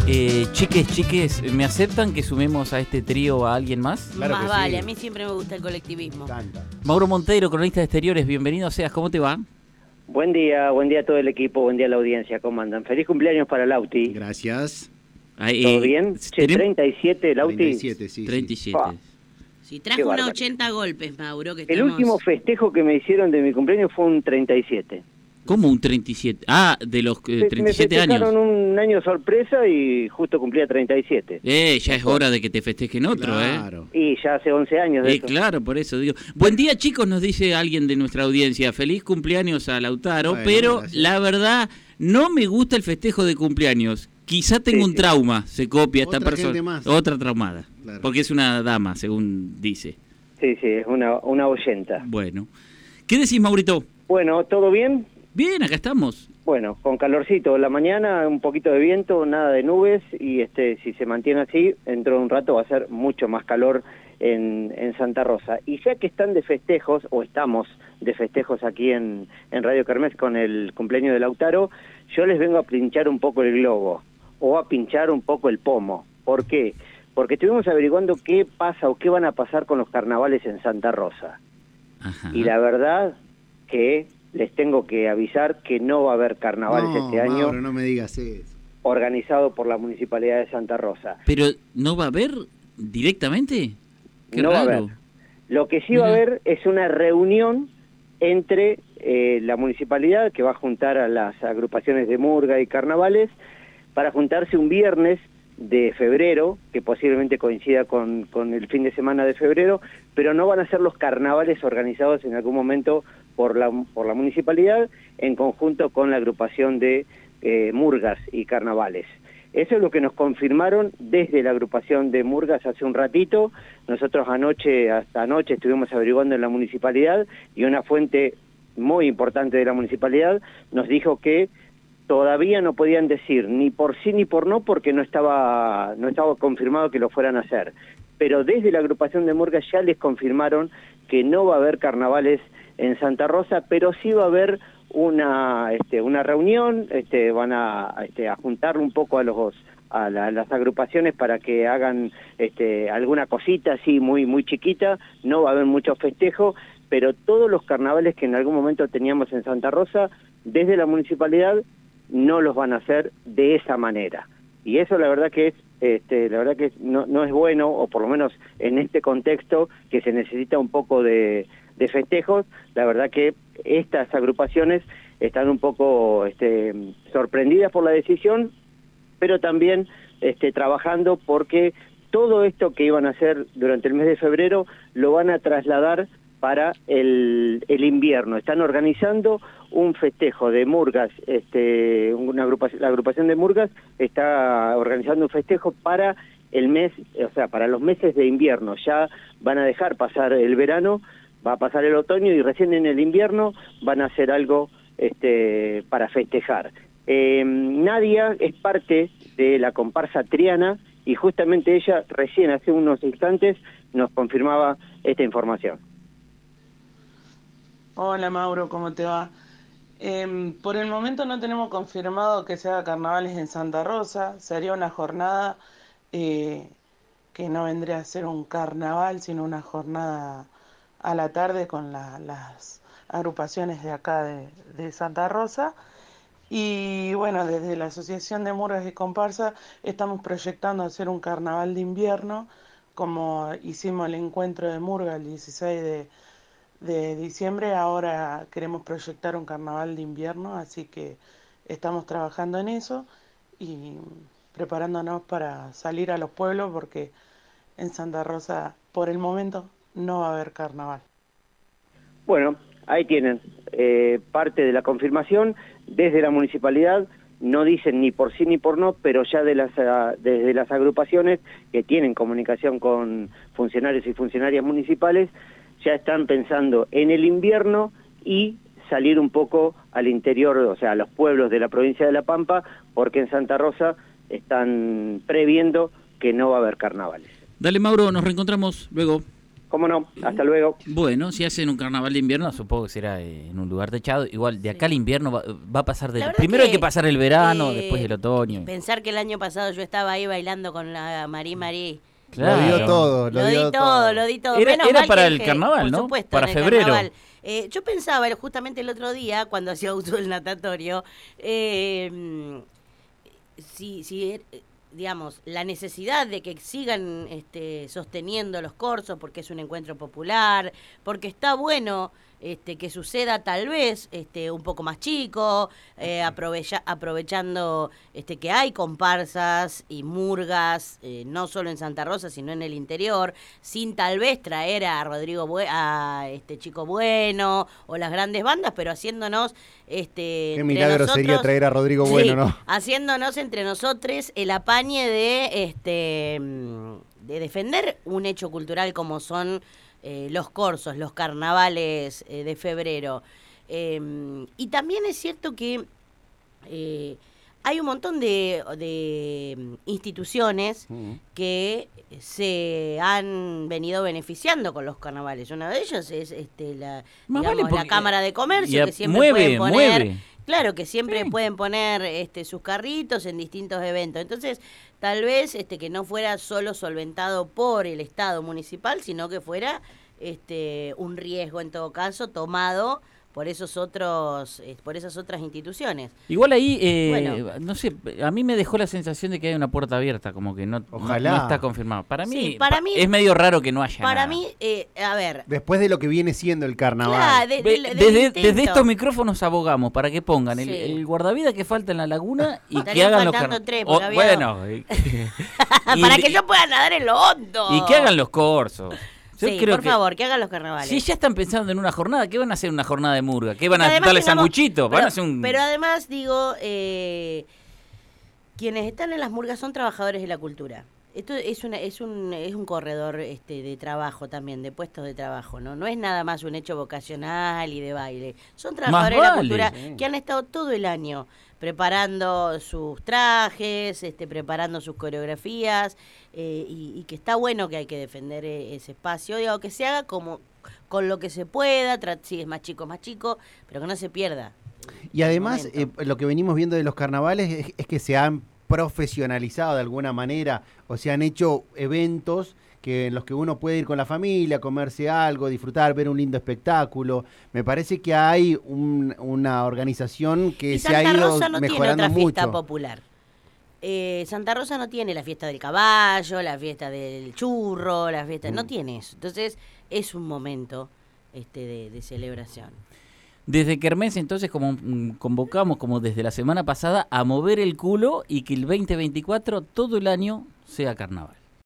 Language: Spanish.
Chiques, ¿me aceptan que sumemos a este trío a alguien más? Claro Más que vale, sí. a mí siempre me gusta el colectivismo. Canta. Mauro Monteiro, cronista de exteriores, bienvenido seas, ¿cómo te va? Buen día a todo el equipo, buen día a la audiencia, ¿cómo andan? Feliz cumpleaños para Lauti. Gracias. ¿Todo bien? Che, 37, Lauti. 37, sí. 37. Ah. Si Qué trajo una bárbaro. 80 golpes, Mauro, que El estamos... último festejo que me hicieron de mi cumpleaños fue un 37. ¿Cómo un 37? Ah, de los Me 37 años. festejaron un año sorpresa y justo cumplía 37. Ya es hora de que te festejen otro, Claro. Y ya hace 11 años de eso. Claro, por eso digo. Buen día, chicos, nos dice alguien de nuestra audiencia. Feliz cumpleaños a Lautaro, Bueno, pero gracias. la verdad, no me gusta el festejo de cumpleaños. Quizá tengo un sí. trauma, se copia esta Otra persona. gente más. Otra traumada. Claro. Porque es una dama, según dice. Sí, es una oyenta. Bueno. ¿Qué decís, Maurito? Bueno, ¿todo bien? Bien, acá estamos. Bueno, con calorcito. La mañana un poquito de viento, nada de nubes y si se mantiene así, dentro de un rato va a ser mucho más calor en Santa Rosa. Y ya que están de festejos, o estamos de festejos aquí en Radio Kermés con el cumpleaños de Lautaro, yo les vengo a pinchar un poco el globo, o a pinchar un poco el pomo. ¿Por qué? Porque estuvimos averiguando qué pasa o qué van a pasar con los carnavales en Santa Rosa. Ajá. Y la verdad que les tengo que avisar que no va a haber carnavales este año Mauro, no me digas eso. organizado por la Municipalidad de Santa Rosa. Pero, ¿no va a haber directamente? Qué No va a raro. haber. Lo que sí va a Mirá. haber es una reunión entre la municipalidad, que va a juntar a las agrupaciones de murga y carnavales, para juntarse un viernes de febrero, que posiblemente coincida con el fin de semana de febrero, pero no van a ser los carnavales organizados en algún momento por la municipalidad en conjunto con la agrupación de murgas y carnavales. Eso es lo que nos confirmaron desde la agrupación de murgas hace un ratito. Nosotros hasta anoche estuvimos averiguando en la municipalidad y una fuente muy importante de la municipalidad nos dijo que todavía no podían decir ni por sí ni por no porque no estaba confirmado que lo fueran a hacer. Pero desde la agrupación de murgas ya les confirmaron que no va a haber carnavales en Santa Rosa, pero sí va a haber una reunión, van a juntar un poco a las agrupaciones para que hagan alguna cosita así muy chiquita. No va a haber mucho festejo, pero todos los carnavales que en algún momento teníamos en Santa Rosa, desde la municipalidad, no los van a hacer de esa manera. Y eso la verdad que no es bueno, o por lo menos en este contexto que se necesita un poco de festejos. La verdad que estas agrupaciones están un poco sorprendidas por la decisión, pero también trabajando porque todo esto que iban a hacer durante el mes de febrero lo van a trasladar para el invierno. Están organizando un festejo de murgas, la agrupación de murgas está organizando un festejo para el mes, o sea, para los meses de invierno. Ya van a dejar pasar el verano, va a pasar el otoño y recién en el invierno van a hacer algo para festejar. Nadia es parte de la comparsa Triana y justamente ella recién hace unos instantes nos confirmaba esta información. Hola Mauro, ¿cómo te va? Por el momento no tenemos confirmado que se haga carnavales en Santa Rosa. Sería una jornada que no vendría a ser un carnaval, sino una jornada a la tarde con las agrupaciones de acá de Santa Rosa. Y bueno, desde la Asociación de Murgas y Comparsa estamos proyectando hacer un carnaval de invierno, como hicimos el encuentro de murga el 16 de diciembre. Ahora queremos proyectar un carnaval de invierno, así que estamos trabajando en eso y preparándonos para salir a los pueblos porque en Santa Rosa por el momento no va a haber carnaval. Bueno, ahí tienen parte de la confirmación desde la municipalidad. No dicen ni por sí ni por no, pero ya desde las agrupaciones que tienen comunicación con funcionarios y funcionarias municipales ya están pensando en el invierno y salir un poco al interior, o sea, a los pueblos de la provincia de La Pampa, porque en Santa Rosa están previendo que no va a haber carnavales. Dale, Mauro, nos reencontramos luego. cómo no, hasta luego. Bueno, si hacen un carnaval de invierno, supongo que será en un lugar techado. Igual, de acá al invierno va a pasar primero hay que pasar el verano, después el otoño. Pensar que el año pasado yo estaba ahí bailando con la Marí. Claro. Lo dio todo, Lo di todo. Era para el carnaval, por ¿no? Supuesto, para en el febrero. carnaval. Yo pensaba justamente el otro día, cuando hacía uso del natatorio, digamos, la necesidad de que sigan sosteniendo los corsos, porque es un encuentro popular, porque está bueno que suceda tal vez un poco más chico, aprovechando que hay comparsas y murgas, no solo en Santa Rosa, sino en el interior, sin tal vez traer a Chico Bueno o las grandes bandas, pero haciendo qué milagro sería traer a Rodrigo Bueno, ¿no? Haciéndonos entre nosotros el apañe de defender un hecho cultural como son los corsos, los carnavales de febrero. Y también es cierto que hay un montón de instituciones que se han venido beneficiando con los carnavales. Una de ellas es la Cámara de Comercio, que siempre pueden poner... Claro, que siempre pueden poner sus carritos en distintos eventos. Entonces, tal vez que no fuera solo solventado por el Estado municipal, sino que fuera un riesgo en todo caso tomado por esas otras instituciones. Igual ahí, no sé, a mí me dejó la sensación de que hay una puerta abierta, como que no está confirmado. Para mí es medio raro que no haya nada. Para mí, a ver... Después de lo que viene siendo el carnaval. Desde estos micrófonos abogamos para que pongan el guardavidas que falta en la laguna y que hagan los carnavales. Para que yo pueda nadar en lo hondo. Y que hagan los corsos. Por favor, que hagan los carnavales. Si ya están pensando en una jornada, ¿qué van a hacer una jornada de murga? ¿Qué van a darle sanguchitos? Pero además, digo, quienes están en las murgas son trabajadores de la cultura. Esto es un corredor de trabajo también, de puestos de trabajo, ¿no? No es nada más un hecho vocacional y de baile. Son trabajadores de la cultura que han estado todo el año preparando sus trajes, preparando sus coreografías, y que está bueno, que hay que defender ese espacio, digo, que se haga como con lo que se pueda, si es más chico, pero que no se pierda. Y además, lo que venimos viendo de los carnavales es que se han profesionalizado de alguna manera, o se han hecho eventos en los que uno puede ir con la familia, comerse algo, disfrutar, ver un lindo espectáculo. Me parece que hay una organización que se ha ido mejorando mucho. Santa Rosa no tiene otra fiesta popular. Santa Rosa no tiene la fiesta del caballo, la fiesta del churro, no tiene eso. Entonces es un momento de celebración. Desde Kermés, entonces, como convocamos, como desde la semana pasada, a mover el culo y que el 2024 todo el año sea carnaval.